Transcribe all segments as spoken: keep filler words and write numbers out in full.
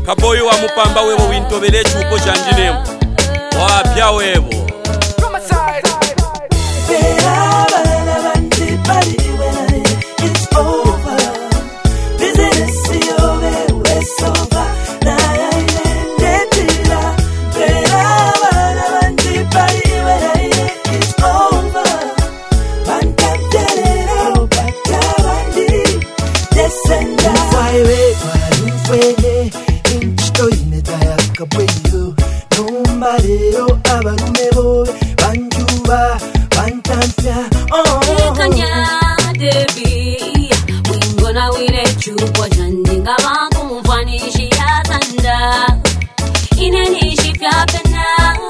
Kaboyi wa mupamba webo wintobele chupo chanjinemo wapya webo Mareo abarume bobe banjuba bantansya oh kanya devi wingona wile chupo jandinga bangu mfanishi ya tanda inanishi fyapena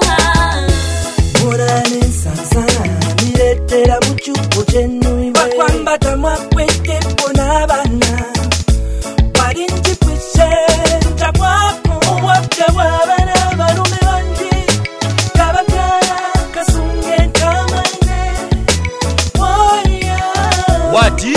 morane sansana miretera muchupo chenu bakwambata mwakwete pona bana warinji kwise ntakwako wapya wabana barume Wadi?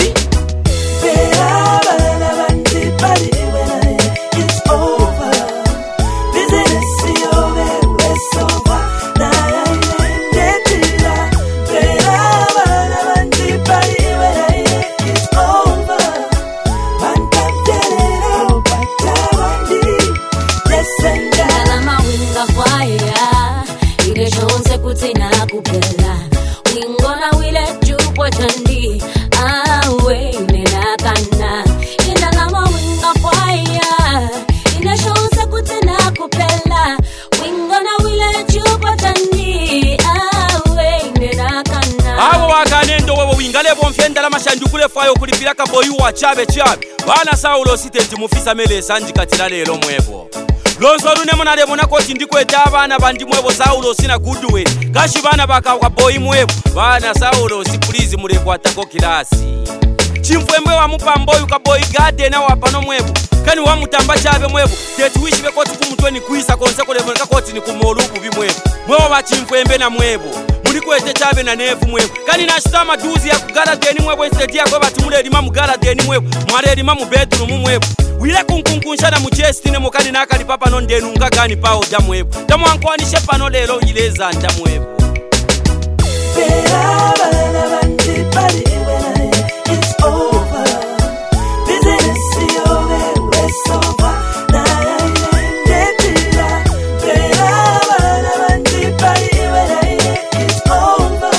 Wingona wile chupo chandi awe menakana indalama winga fire inashonsa kutena kupela wingona wile chupo chandi awe menakana abo wakanendo webo wingale bomfyenda la mashandukule fayo kulipira Kaboyi wa chabe chabe bana Saulo siteti mufisa mele sanji katira lelo mwebo Lonzo lune muna muna koti ndikweta abana bandi mwebo Saulo sina Goodway kashi bana baka Kaboyi mwebo bana Saulo si please murekwatako kilasi chimfwemwe wa mupamboyu Kaboyi garden wa pano mwebo kani wa mutamba chabe mwebo teti wishi bekoti kumutweni kuisa konse kuleboneka koti ni kumolubu bi mwebo mwebo ba chimfwembe na mwebo mulikwete chabe na nefu mwebo kani nashitama duzi ya kugarden mwebo instead ya kwa batumule lima mu garden mwebo mware lima mu bedroom mwebo wile kunkunkunshana mu chest ne mukani nakali papa no ndenu ngagani pawo da mwebo tamwankwanishe pano lero ileza nda mwebo Bera bana bandi bari when it's over business over it's over na ndetira bera bana bandi bari when it's over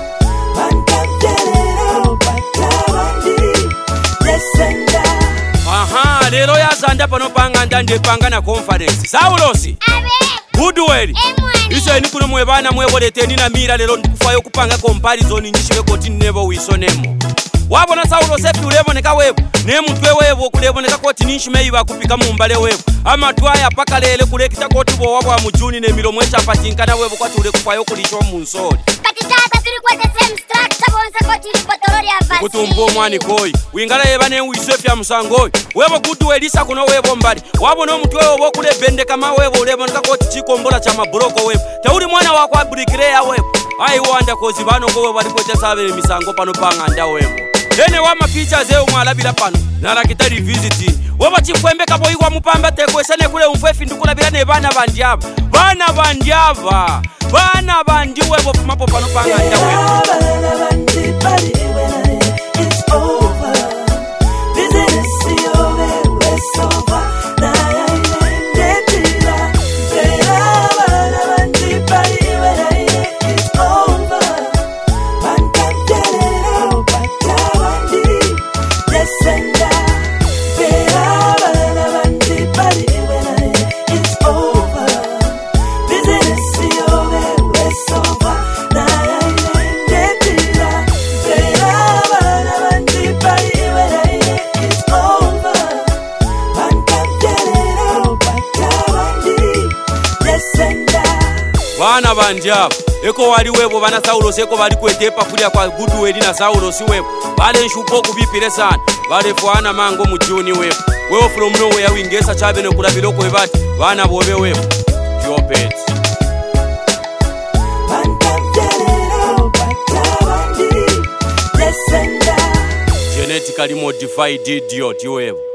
bantaterero batawandi desenda aha lero yazanda pano panga ndande panga na conference Saulosi abe Goodway iso ni kuno mwebana mwebolete na mira lero ndikufayo kupanga comparison nyishiwe koti nebo wisonemo wabona Saulo sefi uleboneka webo ne mutwe webo kuleboneka koti ninshime iba kupika mumbale webo amatwaya paka lele kulekita koti bo wabwa mujuni ne milomo echa patinkana webo kwati ule kufayo kulisho munsoli patitata tuli kwa the same structure bonza koti lipotorori avasi kutumbo mwani koi wingala yeba ne wisefya musangoi webo Goodway lisa kuno webo mbali wabona mutwe webo kulebende kama webo uleboneka koti chikombola cha mabroko webo tauli mwana wakwa bricklayer webo ai wanda kozi bano gowe bali kwete sabe misango pano panga nda webo ene wa mapicha zeu mwalabira pano nala kitari visit woba chifwembe Kaboyi wa mupamba tekwesane kule umfefi ndikulabira ne bana bandyaba bana bandyaba bana bandi webo mapo pano panga nda webo bana bandi bari when it's over business over it's over na ndetira bera bana bandi bari when it's over bantaterero batawandi desenda bera bana bandi bari when it's over business over it's over na ndetira bera bana bandi bari when it's over bantaterero batawandi desenda bana bandyaba eko wali webo bana Saulo seko bali kwetepa kulya kwa Goodway na Saulo si webo bale nshupo kubipire sana bale fwana mango mujuni webo wewe from nowhere wingesa chabe ne kulabira ko ebati bana bobe webo jopet bantaterero batawandi desenda genetically modified idiot webo